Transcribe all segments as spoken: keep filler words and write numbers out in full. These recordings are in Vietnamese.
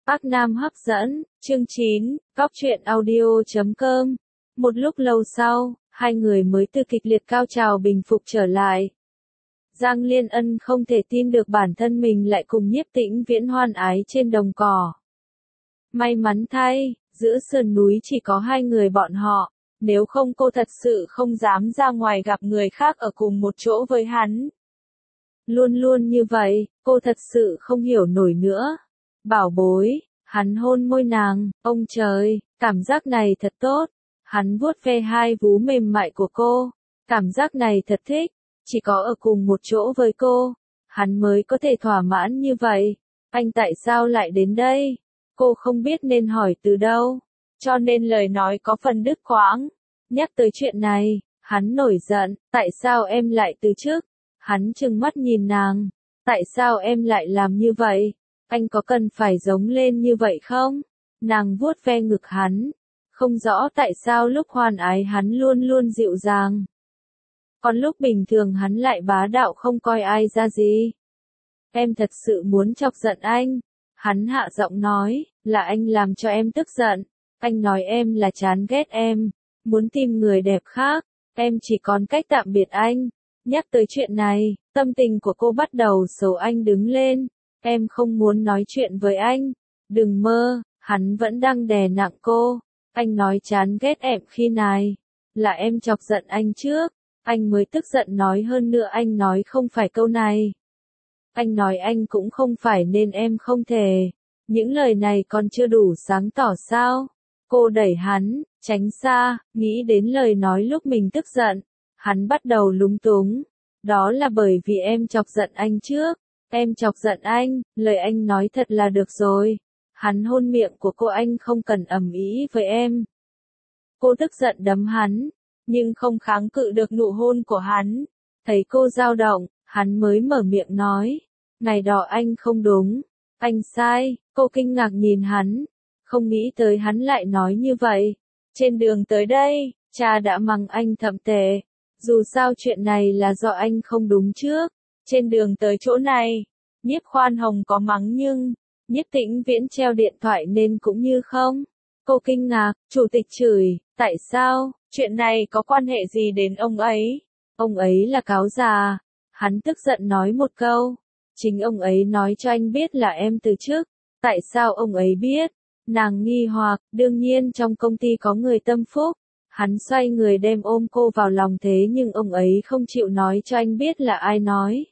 Bắc Nam hấp dẫn, chương chín, Cóc truyện audio chấm com. Một lúc lâu sau, hai người mới từ kịch liệt cao trào bình phục trở lại. Giang Liên Ân không thể tin được bản thân mình lại cùng Nhiếp Tĩnh Viễn hoan ái trên đồng cỏ. May mắn thay, giữa sườn núi chỉ có hai người bọn họ, nếu không cô thật sự không dám ra ngoài gặp người khác ở cùng một chỗ với hắn. Luôn luôn như vậy, cô thật sự không hiểu nổi nữa. Bảo bối, hắn hôn môi nàng, ông trời, cảm giác này thật tốt. Hắn vuốt ve hai vú mềm mại của cô, cảm giác này thật thích, chỉ có ở cùng một chỗ với cô, hắn mới có thể thỏa mãn như vậy. Anh tại sao lại đến đây? Cô không biết nên hỏi từ đâu, cho nên lời nói có phần đứt quãng. Nhắc tới chuyện này, hắn nổi giận, tại sao em lại từ chức? Hắn trừng mắt nhìn nàng, tại sao em lại làm như vậy? Anh có cần phải giống lên như vậy không? Nàng vuốt ve ngực hắn, không rõ tại sao lúc hoan ái hắn luôn luôn dịu dàng. Còn lúc bình thường hắn lại bá đạo không coi ai ra gì. Em thật sự muốn chọc giận anh. Hắn hạ giọng nói, là anh làm cho em tức giận. Anh nói em là chán ghét em, muốn tìm người đẹp khác. Em chỉ còn cách tạm biệt anh. Nhắc tới chuyện này, tâm tình của cô bắt đầu xấu. Anh đứng lên. Em không muốn nói chuyện với anh. Đừng mơ, hắn vẫn đang đè nặng cô. Anh nói chán ghét em khi này. Là em chọc giận anh trước. Anh mới tức giận nói hơn nữa anh nói không phải câu này. Anh nói anh cũng không phải nên em không thể. Những lời này còn chưa đủ sáng tỏ sao? Cô đẩy hắn, tránh xa, nghĩ đến lời nói lúc mình tức giận. Hắn bắt đầu lúng túng. Đó là bởi vì em chọc giận anh trước. Em chọc giận anh, lời anh nói thật là được rồi. Hắn hôn miệng của cô, anh không cần ầm ĩ với em. Cô tức giận đấm hắn, nhưng không kháng cự được nụ hôn của hắn. Thấy cô dao động, hắn mới mở miệng nói, ngày đó anh không đúng, anh sai. Cô kinh ngạc nhìn hắn, không nghĩ tới hắn lại nói như vậy. Trên đường tới đây, cha đã mắng anh thậm tệ. Dù sao chuyện này là do anh không đúng trước. Trên đường tới chỗ này, Nhiếp Khoan Hồng có mắng nhưng Nhiếp Tĩnh Viễn treo điện thoại nên cũng như không. Cô kinh ngạc, chủ tịch chửi, tại sao? Chuyện này có quan hệ gì đến ông ấy? Ông ấy là cáo già. Hắn tức giận nói một câu. Chính ông ấy nói cho anh biết là em từ chức. Tại sao ông ấy biết? Nàng nghi hoặc, đương nhiên trong công ty có người tâm phúc. Hắn xoay người đem ôm cô vào lòng, thế nhưng ông ấy không chịu nói cho anh biết là ai nói.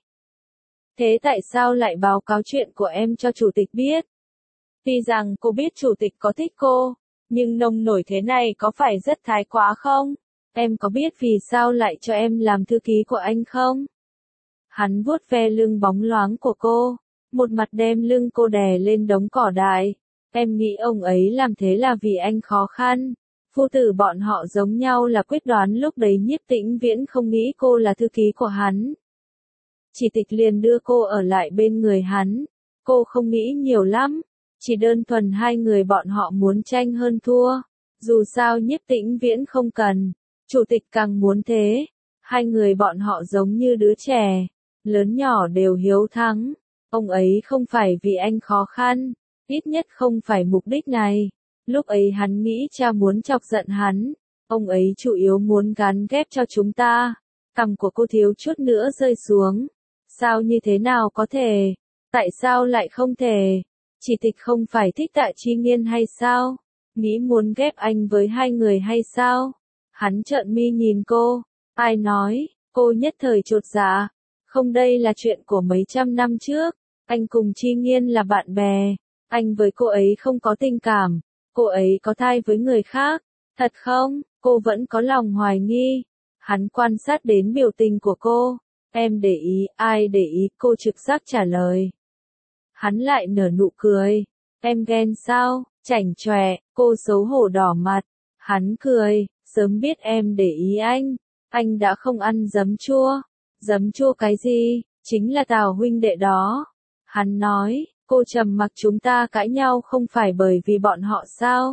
Thế tại sao lại báo cáo chuyện của em cho chủ tịch biết? Tuy rằng cô biết chủ tịch có thích cô, nhưng nông nổi thế này có phải rất thái quá không? Em có biết vì sao lại cho em làm thư ký của anh không? Hắn vuốt ve lưng bóng loáng của cô, một mặt đem lưng cô đè lên đống cỏ dại. Em nghĩ ông ấy làm thế là vì anh khó khăn. Phu tử bọn họ giống nhau là quyết đoán, lúc đấy Nhiếp Tĩnh Viễn không nghĩ cô là thư ký của hắn. Chỉ tịch liền đưa cô ở lại bên người hắn. Cô không nghĩ nhiều lắm, chỉ đơn thuần hai người bọn họ muốn tranh hơn thua. Dù sao Nhiếp Tĩnh Viễn không cần, chủ tịch càng muốn thế. Hai người bọn họ giống như đứa trẻ, lớn nhỏ đều hiếu thắng. Ông ấy không phải vì anh khó khăn, ít nhất không phải mục đích này. Lúc ấy hắn nghĩ cha muốn chọc giận hắn, ông ấy chủ yếu muốn gán ghép cho chúng ta. Cằm của cô thiếu chút nữa rơi xuống. Sao như thế nào có thể? Tại sao lại không thể? Chỉ tịch không phải thích Tạ Chi Nghiên hay sao? Nghĩ muốn ghép anh với hai người hay sao? Hắn trợn mi nhìn cô. Ai nói? Cô nhất thời chột dạ. Không, đây là chuyện của mấy trăm năm trước. Anh cùng Chi Nghiên là bạn bè. Anh với cô ấy không có tình cảm. Cô ấy có thai với người khác. Thật không? Cô vẫn có lòng hoài nghi. Hắn quan sát đến biểu tình của cô. Em để ý, ai để ý? Cô trực giác trả lời. Hắn lại nở nụ cười. Em ghen sao? Chảnh chọe. Cô xấu hổ đỏ mặt. Hắn cười. Sớm biết em để ý anh. Anh đã không ăn giấm chua. Giấm chua cái gì? Chính là Tào huynh đệ đó. Hắn nói. Cô trầm mặc, chúng ta cãi nhau không phải bởi vì bọn họ sao?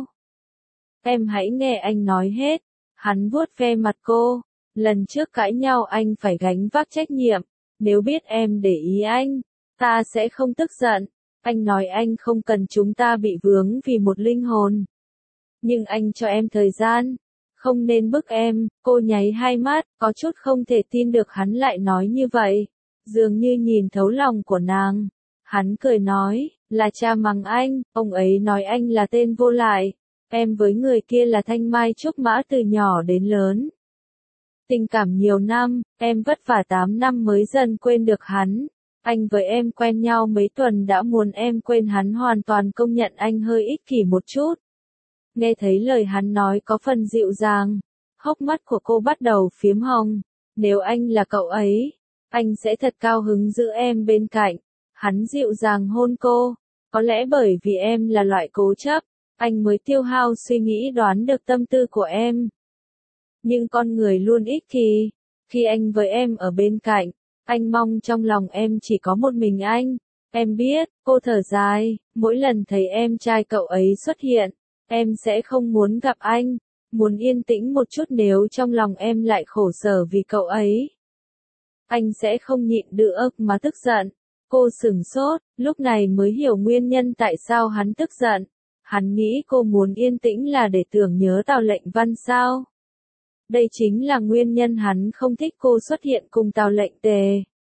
Em hãy nghe anh nói hết. Hắn vuốt ve mặt cô. Lần trước cãi nhau anh phải gánh vác trách nhiệm. Nếu biết em để ý anh, ta sẽ không tức giận. Anh nói anh không cần chúng ta bị vướng vì một linh hồn. Nhưng anh cho em thời gian. Không nên bức em, cô nháy hai mắt, có chút không thể tin được hắn lại nói như vậy. Dường như nhìn thấu lòng của nàng. Hắn cười nói, là cha mắng anh, ông ấy nói anh là tên vô lại. Em với người kia là thanh mai trúc mã từ nhỏ đến lớn. Tình cảm nhiều năm, em vất vả tám năm mới dần quên được hắn. Anh với em quen nhau mấy tuần đã muốn em quên hắn hoàn toàn, công nhận anh hơi ích kỷ một chút. Nghe thấy lời hắn nói có phần dịu dàng, hốc mắt của cô bắt đầu phiếm hồng. Nếu anh là cậu ấy, anh sẽ thật cao hứng giữ em bên cạnh. Hắn dịu dàng hôn cô. Có lẽ bởi vì em là loại cố chấp, anh mới tiêu hao suy nghĩ đoán được tâm tư của em. Nhưng con người luôn ích kỷ. Khi anh với em ở bên cạnh, anh mong trong lòng em chỉ có một mình anh. Em biết, cô thở dài, mỗi lần thấy em trai cậu ấy xuất hiện, em sẽ không muốn gặp anh, muốn yên tĩnh một chút nếu trong lòng em lại khổ sở vì cậu ấy. Anh sẽ không nhịn được mà tức giận. Cô sửng sốt, lúc này mới hiểu nguyên nhân tại sao hắn tức giận. Hắn nghĩ cô muốn yên tĩnh là để tưởng nhớ Tào Lệnh Văn sao? Đây chính là nguyên nhân hắn không thích cô xuất hiện cùng Tào Lệnh Tề.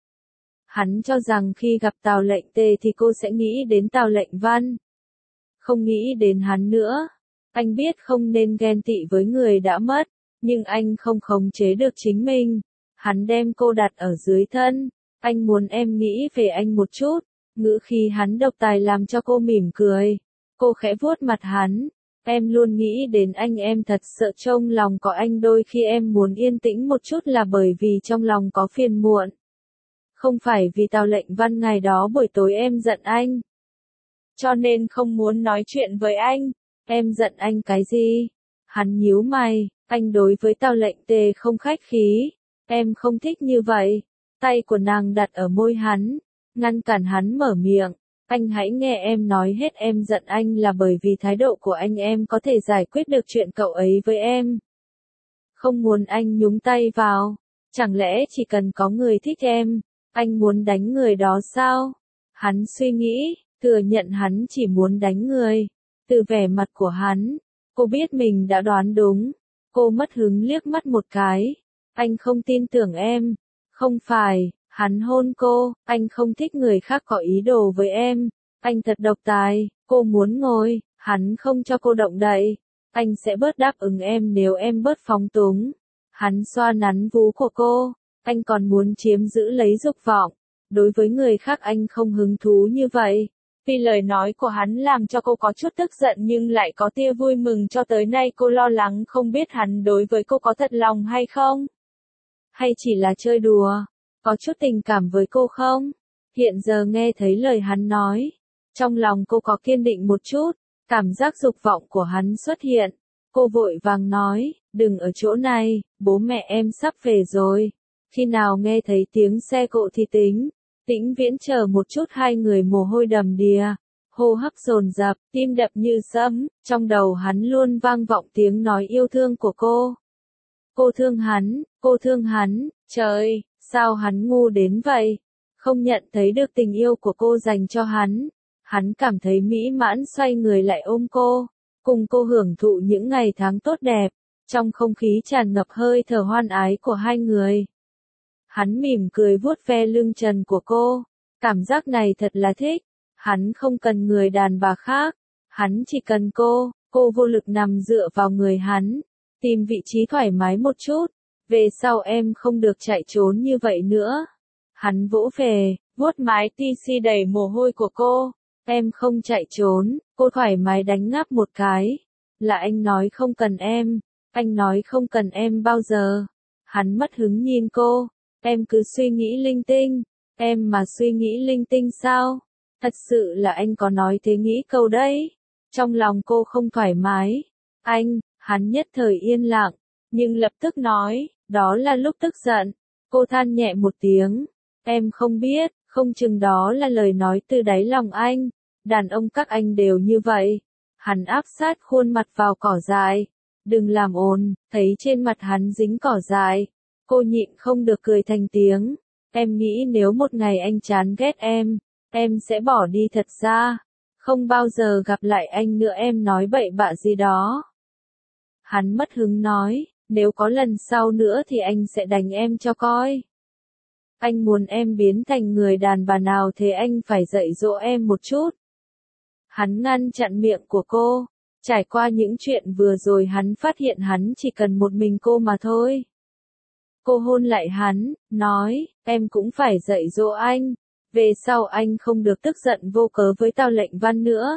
Hắn cho rằng khi gặp Tào Lệnh Tề thì cô sẽ nghĩ đến Tào Lệnh Văn. Không nghĩ đến hắn nữa. Anh biết không nên ghen tị với người đã mất, nhưng anh không khống chế được chính mình. Hắn đem cô đặt ở dưới thân. Anh muốn em nghĩ về anh một chút. Ngữ khí hắn độc tài làm cho cô mỉm cười. Cô khẽ vuốt mặt hắn. Em luôn nghĩ đến anh, em thật sợ trong lòng có anh, đôi khi em muốn yên tĩnh một chút là bởi vì trong lòng có phiền muộn. Không phải vì Tào Lệnh Văn ngày đó buổi tối em giận anh. Cho nên không muốn nói chuyện với anh. Em giận anh cái gì? Hắn nhíu mày, anh đối với Tào Lệnh Tề không khách khí. Em không thích như vậy. Tay của nàng đặt ở môi hắn, ngăn cản hắn mở miệng. Anh hãy nghe em nói hết, em giận anh là bởi vì thái độ của anh, em có thể giải quyết được chuyện cậu ấy với em. Không muốn anh nhúng tay vào. Chẳng lẽ chỉ cần có người thích em, anh muốn đánh người đó sao? Hắn suy nghĩ, thừa nhận hắn chỉ muốn đánh người. Từ vẻ mặt của hắn, cô biết mình đã đoán đúng. Cô mất hứng liếc mắt một cái. Anh không tin tưởng em. Không phải, hắn hôn cô, anh không thích người khác có ý đồ với em. Anh thật độc tài, cô muốn ngồi, hắn không cho cô động đậy. Anh sẽ bớt đáp ứng em nếu em bớt phóng túng. Hắn xoa nắn vú của cô, anh còn muốn chiếm giữ lấy dục vọng. Đối với người khác anh không hứng thú như vậy. Vì lời nói của hắn làm cho cô có chút tức giận nhưng lại có tia vui mừng, cho tới nay cô lo lắng không biết hắn đối với cô có thật lòng hay không. Hay chỉ là chơi đùa, có chút tình cảm với cô không? Hiện giờ nghe thấy lời hắn nói, trong lòng cô có kiên định một chút, cảm giác dục vọng của hắn xuất hiện. Cô vội vàng nói, đừng ở chỗ này, bố mẹ em sắp về rồi. Khi nào nghe thấy tiếng xe cộ thì tính. Tĩnh Viễn chờ một chút, hai người mồ hôi đầm đìa, hô hấp dồn dập, tim đập như sấm, trong đầu hắn luôn vang vọng tiếng nói yêu thương của cô. Cô thương hắn, cô thương hắn, trời, sao hắn ngu đến vậy? Không nhận thấy được tình yêu của cô dành cho hắn. Hắn cảm thấy mỹ mãn, xoay người lại ôm cô, cùng cô hưởng thụ những ngày tháng tốt đẹp, trong không khí tràn ngập hơi thở hoan ái của hai người. Hắn mỉm cười vuốt ve lưng trần của cô, cảm giác này thật là thích. Hắn không cần người đàn bà khác, hắn chỉ cần cô. Cô vô lực nằm dựa vào người hắn, tìm vị trí thoải mái một chút. Về sau em không được chạy trốn như vậy nữa. Hắn vỗ về, vuốt mái tì xì đầy mồ hôi của cô. Em không chạy trốn. Cô thoải mái đánh ngáp một cái. Là anh nói không cần em. Anh nói không cần em bao giờ. Hắn mất hứng nhìn cô. Em cứ suy nghĩ linh tinh. Em mà suy nghĩ linh tinh sao? Thật sự là anh có nói thế nghĩ câu đấy. Trong lòng cô không thoải mái. Anh, hắn nhất thời yên lặng, nhưng lập tức nói, đó là lúc tức giận. Cô than nhẹ một tiếng. Em không biết, không chừng đó là lời nói từ đáy lòng anh. Đàn ông các anh đều như vậy. Hắn áp sát khuôn mặt vào cỏ dại. Đừng làm ồn, thấy trên mặt hắn dính cỏ dại. Cô nhịn không được cười thành tiếng. Em nghĩ nếu một ngày anh chán ghét em, em sẽ bỏ đi thật ra. Không bao giờ gặp lại anh nữa, em nói bậy bạ gì đó. Hắn mất hứng nói, nếu có lần sau nữa thì anh sẽ đánh em cho coi. Anh muốn em biến thành người đàn bà nào thế anh phải dạy dỗ em một chút. Hắn ngăn chặn miệng của cô. Trải qua những chuyện vừa rồi hắn phát hiện hắn chỉ cần một mình cô mà thôi. Cô hôn lại hắn, nói, em cũng phải dạy dỗ anh. Về sau anh không được tức giận vô cớ với tao Lệnh Văn nữa.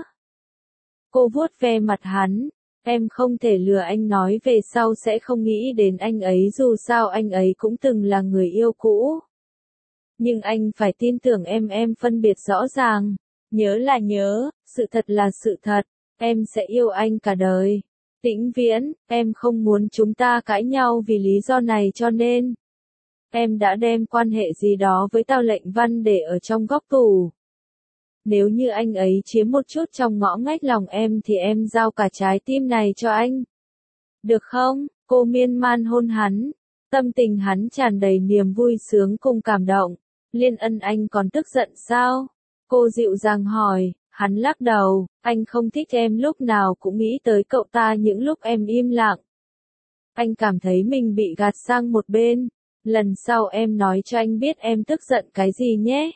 Cô vuốt ve mặt hắn. Em không thể lừa anh, nói về sau sẽ không nghĩ đến anh ấy, dù sao anh ấy cũng từng là người yêu cũ. Nhưng anh phải tin tưởng em, em phân biệt rõ ràng. Nhớ là nhớ, sự thật là sự thật. Em sẽ yêu anh cả đời. Tĩnh Viễn, em không muốn chúng ta cãi nhau vì lý do này cho nên em đã đem quan hệ gì đó với tao Lệnh Văn để ở trong góc tủ. Nếu như anh ấy chiếm một chút trong ngõ ngách lòng em thì em giao cả trái tim này cho anh. Được không? Cô miên man hôn hắn. Tâm tình hắn tràn đầy niềm vui sướng cùng cảm động. Liên Ân, anh còn tức giận sao? Cô dịu dàng hỏi. Hắn lắc đầu, anh không thích em lúc nào cũng nghĩ tới cậu ta những lúc em im lặng. Anh cảm thấy mình bị gạt sang một bên. Lần sau em nói cho anh biết em tức giận cái gì nhé.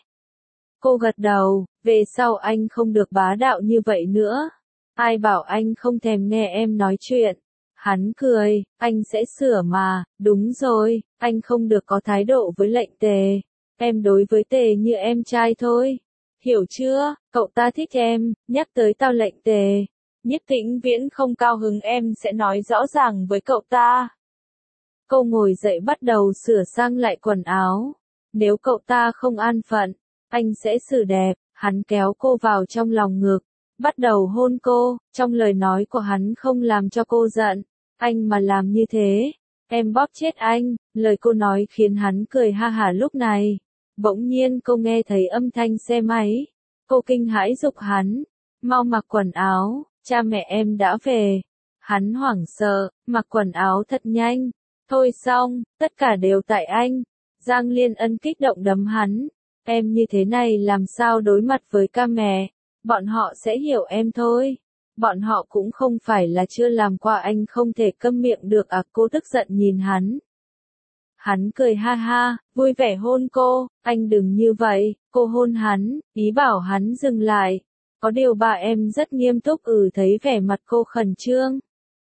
Cô gật đầu, về sau anh không được bá đạo như vậy nữa. Ai bảo anh không thèm nghe em nói chuyện. Hắn cười, anh sẽ sửa mà, đúng rồi, anh không được có thái độ với Lệnh Tề. Em đối với Tề như em trai thôi. Hiểu chưa, cậu ta thích em, nhắc tới tao Lệnh Tề. Nhiếp Tĩnh Viễn không cao hứng, em sẽ nói rõ ràng với cậu ta. Cô ngồi dậy bắt đầu sửa sang lại quần áo. Nếu cậu ta không an phận, anh sẽ xử đẹp. Hắn kéo cô vào trong lòng ngực, bắt đầu hôn cô. Trong lời nói của hắn không làm cho cô giận. Anh mà làm như thế, em bóp chết anh. Lời cô nói khiến hắn cười ha hả. Lúc này bỗng nhiên cô nghe thấy âm thanh xe máy. Cô kinh hãi giục hắn, mau mặc quần áo, cha mẹ em đã về. Hắn hoảng sợ, mặc quần áo thật nhanh. Thôi xong, tất cả đều tại anh. Giang Liên Ân kích động đấm hắn. Em như thế này làm sao đối mặt với ca mẹ? Bọn họ sẽ hiểu em thôi. Bọn họ cũng không phải là chưa làm qua, anh không thể câm miệng được à? Cô tức giận nhìn hắn. Hắn cười ha ha, vui vẻ hôn cô. Anh đừng như vậy. Cô hôn hắn, ý bảo hắn dừng lại. Có điều bà em rất nghiêm túc. Ừ, thấy vẻ mặt cô khẩn trương.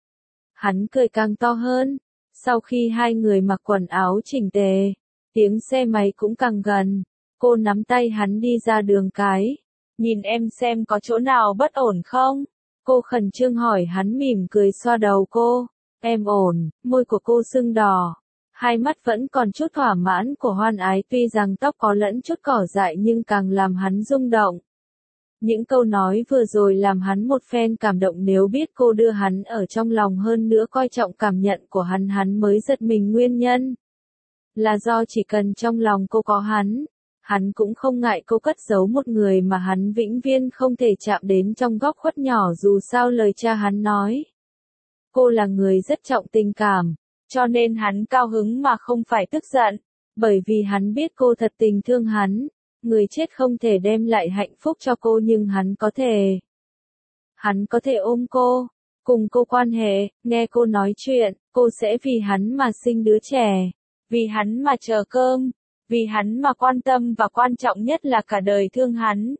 Hắn cười càng to hơn. Sau khi hai người mặc quần áo chỉnh tề, tiếng xe máy cũng càng gần. Cô nắm tay hắn đi ra đường cái. Nhìn em xem có chỗ nào bất ổn không? Cô khẩn trương hỏi. Hắn mỉm cười xoa đầu cô. Em ổn. Môi của cô sưng đỏ. Hai mắt vẫn còn chút thỏa mãn của hoan ái, tuy rằng tóc có lẫn chút cỏ dại nhưng càng làm hắn rung động. Những câu nói vừa rồi làm hắn một phen cảm động, nếu biết cô đưa hắn ở trong lòng, hơn nữa coi trọng cảm nhận của hắn, hắn mới giật mình. Nguyên nhân là do chỉ cần trong lòng cô có hắn, hắn cũng không ngại cô cất giấu một người mà hắn vĩnh viễn không thể chạm đến trong góc khuất nhỏ. Dù sao lời cha hắn nói, cô là người rất trọng tình cảm, cho nên hắn cao hứng mà không phải tức giận, bởi vì hắn biết cô thật tình thương hắn. Người chết không thể đem lại hạnh phúc cho cô nhưng hắn có thể. Hắn có thể ôm cô, cùng cô quan hệ, nghe cô nói chuyện, cô sẽ vì hắn mà sinh đứa trẻ, vì hắn mà chờ cơm, vì hắn mà quan tâm và quan trọng nhất là cả đời thương hắn.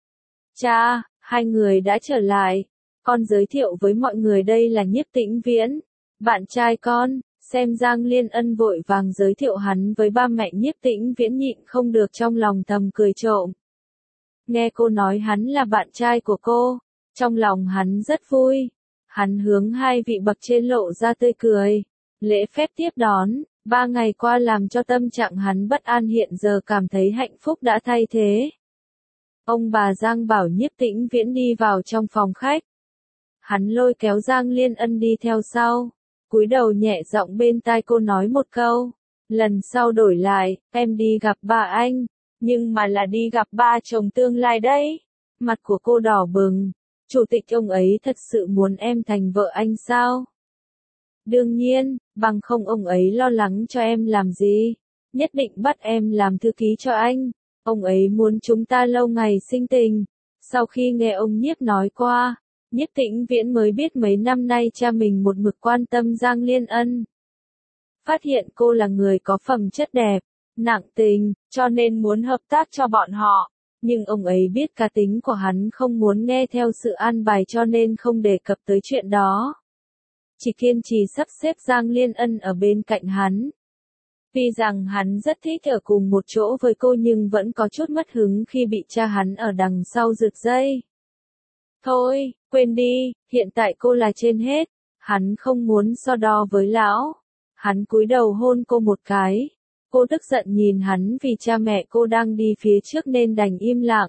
Cha, hai người đã trở lại. Con giới thiệu với mọi người đây là Nhiếp Tĩnh Viễn, bạn trai con. Xem Giang Liên Ân vội vàng giới thiệu hắn với ba mẹ, Nhiếp Tĩnh Viễn nhịn không được trong lòng thầm cười trộm. Nghe cô nói hắn là bạn trai của cô, trong lòng hắn rất vui. Hắn hướng hai vị bậc trên lộ ra tươi cười, lễ phép tiếp đón. Ba ngày qua làm cho tâm trạng hắn bất an, hiện giờ cảm thấy hạnh phúc đã thay thế. Ông bà Giang bảo Nhiếp Tĩnh Viễn đi vào trong phòng khách. Hắn lôi kéo Giang Liên Ân đi theo sau. Cúi đầu nhẹ giọng bên tai cô nói một câu. Lần sau đổi lại, em đi gặp bà anh. Nhưng mà là đi gặp ba chồng tương lai đấy. Mặt của cô đỏ bừng. Chủ tịch ông ấy thật sự muốn em thành vợ anh sao? Đương nhiên, bằng không ông ấy lo lắng cho em làm gì. Nhất định bắt em làm thư ký cho anh. Ông ấy muốn chúng ta lâu ngày sinh tình. Sau khi nghe ông Nhiếp nói qua, Nhiếp Tĩnh Viễn mới biết mấy năm nay cha mình một mực quan tâm Giang Liên Ân. Phát hiện cô là người có phẩm chất đẹp, nặng tình, cho nên muốn hợp tác cho bọn họ. Nhưng ông ấy biết cá tính của hắn không muốn nghe theo sự an bài cho nên không đề cập tới chuyện đó. Chỉ kiên trì sắp xếp Giang Liên Ân ở bên cạnh hắn. Vì rằng hắn rất thích ở cùng một chỗ với cô nhưng vẫn có chút mất hứng khi bị cha hắn ở đằng sau giật dây. Thôi, quên đi, hiện tại cô là trên hết. Hắn không muốn so đo với lão. Hắn cúi đầu hôn cô một cái. Cô tức giận nhìn hắn vì cha mẹ cô đang đi phía trước nên đành im lặng.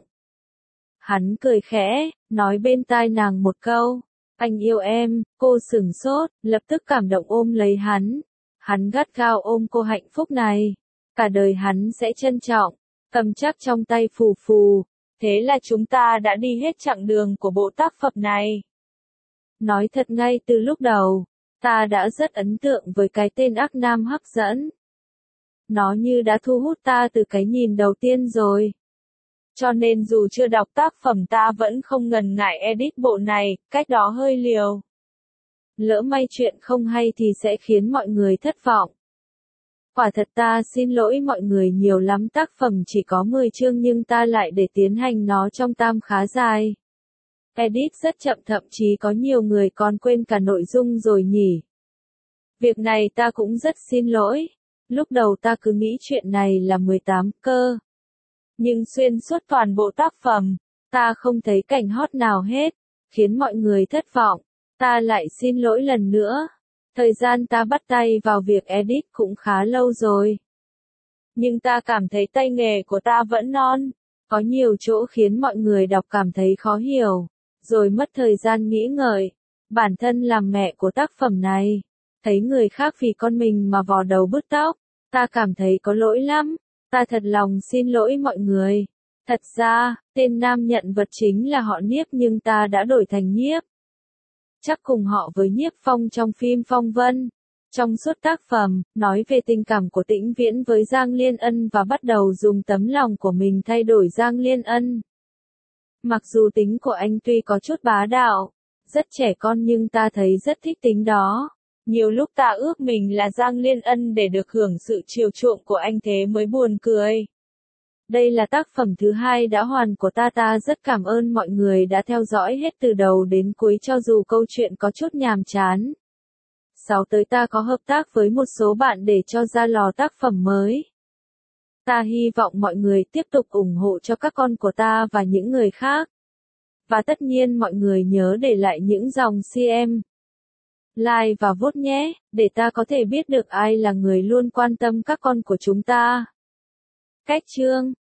Hắn cười khẽ, nói bên tai nàng một câu. Anh yêu em, cô sửng sốt, lập tức cảm động ôm lấy hắn. Hắn gắt gao ôm cô hạnh phúc này. Cả đời hắn sẽ trân trọng, cầm chắc trong tay phù phù. Thế là chúng ta đã đi hết chặng đường của bộ tác phẩm này. Nói thật ngay từ lúc đầu, ta đã rất ấn tượng với cái tên Ác Nam hấp dẫn. Nó như đã thu hút ta từ cái nhìn đầu tiên rồi. Cho nên dù chưa đọc tác phẩm ta vẫn không ngần ngại edit bộ này, cách đó hơi liều. Lỡ may chuyện không hay thì sẽ khiến mọi người thất vọng. Quả thật ta xin lỗi mọi người nhiều lắm, tác phẩm chỉ có mười chương nhưng ta lại để tiến hành nó trong tam khá dài. Edit rất chậm, thậm chí có nhiều người còn quên cả nội dung rồi nhỉ. Việc này ta cũng rất xin lỗi. Lúc đầu ta cứ nghĩ chuyện này là mười tám cơ. Nhưng xuyên suốt toàn bộ tác phẩm, ta không thấy cảnh hot nào hết, khiến mọi người thất vọng. Ta lại xin lỗi lần nữa. Thời gian ta bắt tay vào việc edit cũng khá lâu rồi. Nhưng ta cảm thấy tay nghề của ta vẫn non. Có nhiều chỗ khiến mọi người đọc cảm thấy khó hiểu. Rồi mất thời gian nghĩ ngợi. Bản thân làm mẹ của tác phẩm này. Thấy người khác vì con mình mà vò đầu bứt tóc. Ta cảm thấy có lỗi lắm. Ta thật lòng xin lỗi mọi người. Thật ra, tên nam nhận vật chính là họ Nhiếp nhưng ta đã đổi thành Nhiếp. Chắc cùng họ với Nhiếp Phong trong phim Phong Vân. Trong suốt tác phẩm, nói về tình cảm của Tĩnh Viễn với Giang Liên Ân và bắt đầu dùng tấm lòng của mình thay đổi Giang Liên Ân. Mặc dù tính của anh tuy có chút bá đạo, rất trẻ con nhưng ta thấy rất thích tính đó. Nhiều lúc ta ước mình là Giang Liên Ân để được hưởng sự chiều chuộng của anh thế mới buồn cười. Đây là tác phẩm thứ hai đã hoàn của ta. Ta rất cảm ơn mọi người đã theo dõi hết từ đầu đến cuối cho dù câu chuyện có chút nhàm chán. Sáu tới ta có hợp tác với một số bạn để cho ra lò tác phẩm mới. Ta hy vọng mọi người tiếp tục ủng hộ cho các con của ta và những người khác. Và tất nhiên mọi người nhớ để lại những dòng xê em, like và vote nhé, để ta có thể biết được ai là người luôn quan tâm các con của chúng ta. Cách chương